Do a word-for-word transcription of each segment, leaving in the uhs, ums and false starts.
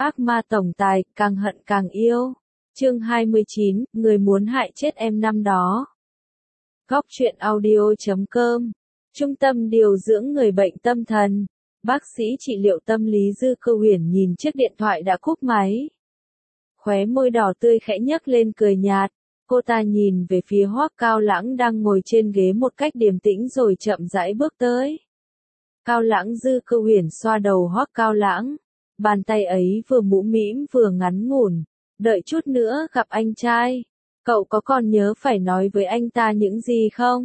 Ác ma tổng tài, càng hận càng yêu. Chương hai mươi chín, người muốn hại chết em năm đó. Góc truyện audio chấm com. Trung tâm điều dưỡng người bệnh tâm thần. Bác sĩ trị liệu tâm lý Dư Cơ Huyền nhìn chiếc điện thoại đã cúp máy. Khóe môi đỏ tươi khẽ nhấc lên cười nhạt. Cô ta nhìn về phía Hoắc Cao Lãng đang ngồi trên ghế một cách điềm tĩnh rồi chậm rãi bước tới. Cao Lãng. Dư Cơ Huyền xoa đầu Hoắc Cao Lãng. Bàn tay ấy vừa mũ mĩm vừa ngắn ngủn. Đợi chút nữa gặp anh trai. Cậu có còn nhớ phải nói với anh ta những gì không?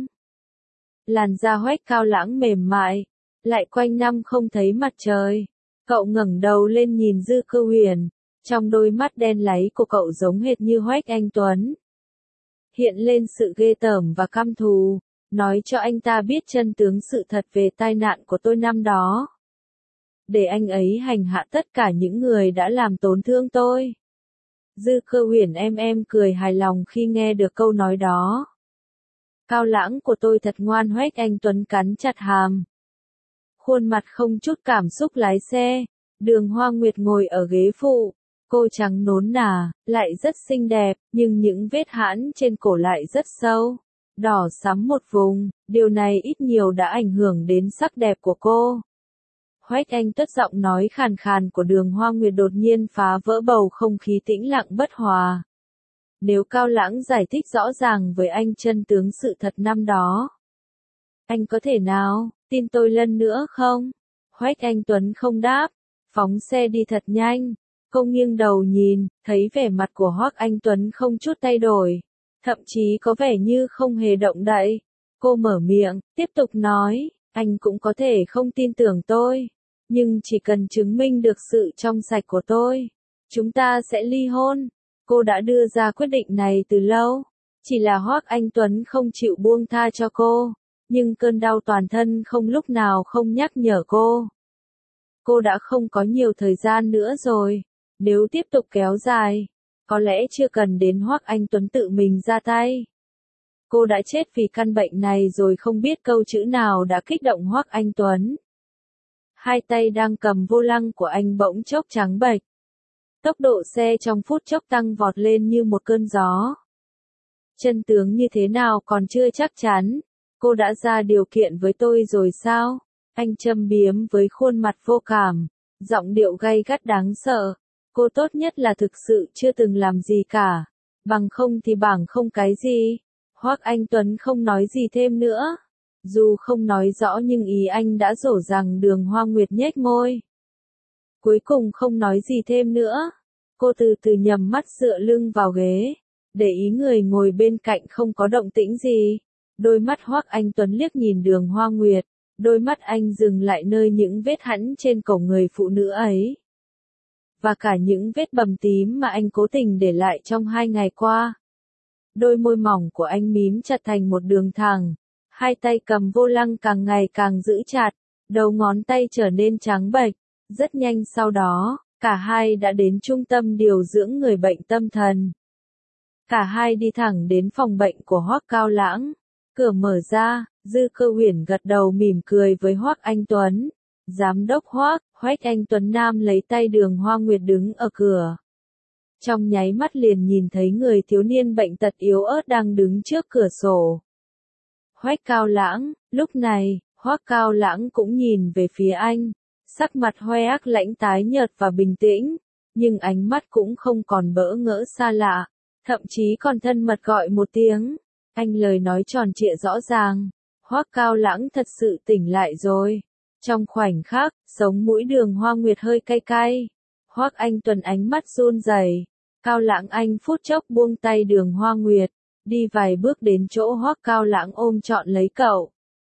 Làn da Hoắc Cao Lãng mềm mại. Lại quanh năm không thấy mặt trời. Cậu ngẩng đầu lên nhìn Dư Cơ Huyền. Trong đôi mắt đen láy của cậu giống hệt như Hoắc Anh Tuấn. Hiện lên sự ghê tởm và căm thù. Nói cho anh ta biết chân tướng sự thật về tai nạn của tôi năm đó. Để anh ấy hành hạ tất cả những người đã làm tổn thương tôi. Dư Cơ Huyền em em cười hài lòng khi nghe được câu nói đó. Cao Lãng của tôi thật ngoan. Hoắc Anh Tuấn cắn chặt hàm. Khuôn mặt không chút cảm xúc lái xe. Đường Hoa Nguyệt ngồi ở ghế phụ. Cô trắng nốn nà, lại rất xinh đẹp, nhưng những vết hãn trên cổ lại rất sâu. Đỏ sẫm một vùng, điều này ít nhiều đã ảnh hưởng đến sắc đẹp của cô. Hoắc Anh Tuấn giọng nói khàn khàn của Đường Hoa Nguyệt đột nhiên phá vỡ bầu không khí tĩnh lặng bất hòa. Nếu Cao Lãng giải thích rõ ràng với anh chân tướng sự thật năm đó, anh có thể nào tin tôi lần nữa không? Hoắc Anh Tuấn không đáp, phóng xe đi thật nhanh. Cô nghiêng đầu nhìn, thấy vẻ mặt của Hoắc Anh Tuấn không chút thay đổi, thậm chí có vẻ như không hề động đậy. Cô mở miệng, tiếp tục nói, anh cũng có thể không tin tưởng tôi, nhưng chỉ cần chứng minh được sự trong sạch của tôi, chúng ta sẽ ly hôn. Cô đã đưa ra quyết định này từ lâu, chỉ là Hoắc Anh Tuấn không chịu buông tha cho cô, nhưng cơn đau toàn thân không lúc nào không nhắc nhở cô. Cô đã không có nhiều thời gian nữa rồi. Nếu tiếp tục kéo dài, có lẽ chưa cần đến Hoắc Anh Tuấn tự mình ra tay. Cô đã chết vì căn bệnh này rồi. Không biết câu chữ nào đã kích động Hoắc Anh Tuấn. Hai tay đang cầm vô lăng của anh bỗng chốc trắng bệch. Tốc độ xe trong phút chốc tăng vọt lên như một cơn gió. Chân tướng như thế nào còn chưa chắc chắn. Cô đã ra điều kiện với tôi rồi sao? Anh châm biếm với khuôn mặt vô cảm, giọng điệu gay gắt đáng sợ. Cô tốt nhất là thực sự chưa từng làm gì cả, bằng không thì bảng không cái gì. Hoắc Anh Tuấn không nói gì thêm nữa. Dù không nói rõ nhưng ý anh đã dỗ rằng. Đường Hoa Nguyệt nhếch môi. Cuối cùng không nói gì thêm nữa. Cô từ từ nhắm mắt dựa lưng vào ghế, để ý người ngồi bên cạnh không có động tĩnh gì. Đôi mắt Hoắc Anh Tuấn liếc nhìn Đường Hoa Nguyệt, đôi mắt anh dừng lại nơi những vết hãn trên cổ người phụ nữ ấy. Và cả những vết bầm tím mà anh cố tình để lại trong hai ngày qua. Đôi môi mỏng của anh mím chặt thành một đường thẳng. Hai tay cầm vô lăng càng ngày càng giữ chặt. Đầu ngón tay trở nên trắng bệch. Rất nhanh sau đó, cả hai đã đến trung tâm điều dưỡng người bệnh tâm thần. Cả hai đi thẳng đến phòng bệnh của Hoắc Cao Lãng. Cửa mở ra, Dư Cơ Huyền gật đầu mỉm cười với Hoắc Anh Tuấn. Giám đốc Hoắc. Hoắc Anh Tuấn Nam lấy tay Đường Hoa Nguyệt đứng ở cửa. Trong nháy mắt liền nhìn thấy người thiếu niên bệnh tật yếu ớt đang đứng trước cửa sổ. Hoắc Cao Lãng. Lúc này, Hoắc Cao Lãng cũng nhìn về phía anh. Sắc mặt Hoắc Lãnh tái nhợt và bình tĩnh, nhưng ánh mắt cũng không còn bỡ ngỡ xa lạ, thậm chí còn thân mật gọi một tiếng. Anh lời nói tròn trịa rõ ràng. Hoắc Cao Lãng thật sự tỉnh lại rồi. Trong khoảnh khắc, sống mũi Đường Hoa Nguyệt hơi cay cay. Hoắc Anh Tuấn ánh mắt run rẩy. Cao Lãng anh phút chốc buông tay Đường Hoa Nguyệt, đi vài bước đến chỗ Hoắc Cao Lãng ôm trọn lấy cậu.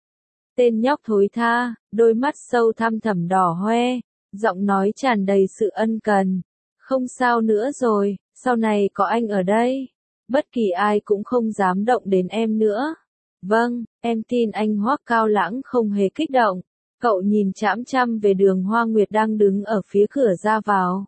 Tên nhóc thối tha, đôi mắt sâu thăm thẳm đỏ hoe, giọng nói tràn đầy sự ân cần. Không sao nữa rồi, sau này có anh ở đây, bất kỳ ai cũng không dám động đến em nữa. Vâng, em tin anh. Hoắc Cao Lãng không hề kích động. Cậu nhìn chăm chăm về Đường Hoa Nguyệt đang đứng ở phía cửa ra vào.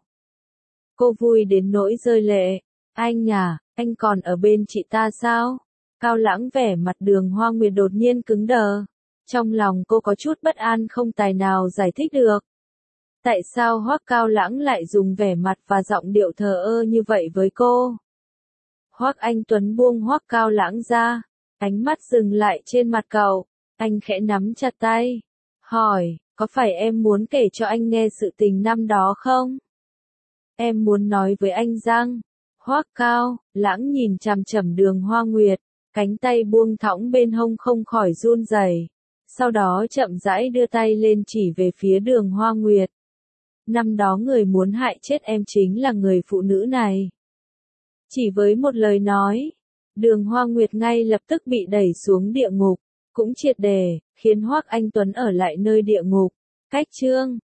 Cô vui đến nỗi rơi lệ. Anh à, anh còn ở bên chị ta sao? Cao Lãng vẻ mặt Đường Hoa Nguyệt đột nhiên cứng đờ. Trong lòng cô có chút bất an không tài nào giải thích được. Tại sao Hoắc Cao Lãng lại dùng vẻ mặt và giọng điệu thờ ơ như vậy với cô? Hoắc Anh Tuấn buông Hoắc Cao Lãng ra, ánh mắt dừng lại trên mặt cậu, anh khẽ nắm chặt tay, hỏi, có phải em muốn kể cho anh nghe sự tình năm đó không? Em muốn nói với anh rằng, Hoắc Cao Lãng nhìn chằm chằm Đường Hoa Nguyệt, cánh tay buông thõng bên hông không khỏi run rẩy, sau đó chậm rãi đưa tay lên chỉ về phía Đường Hoa Nguyệt. Năm đó người muốn hại chết em chính là người phụ nữ này. Chỉ với một lời nói, Đường Hoa Nguyệt ngay lập tức bị đẩy xuống địa ngục, cũng triệt để khiến Hoắc Anh Tuấn ở lại nơi địa ngục. Cách chương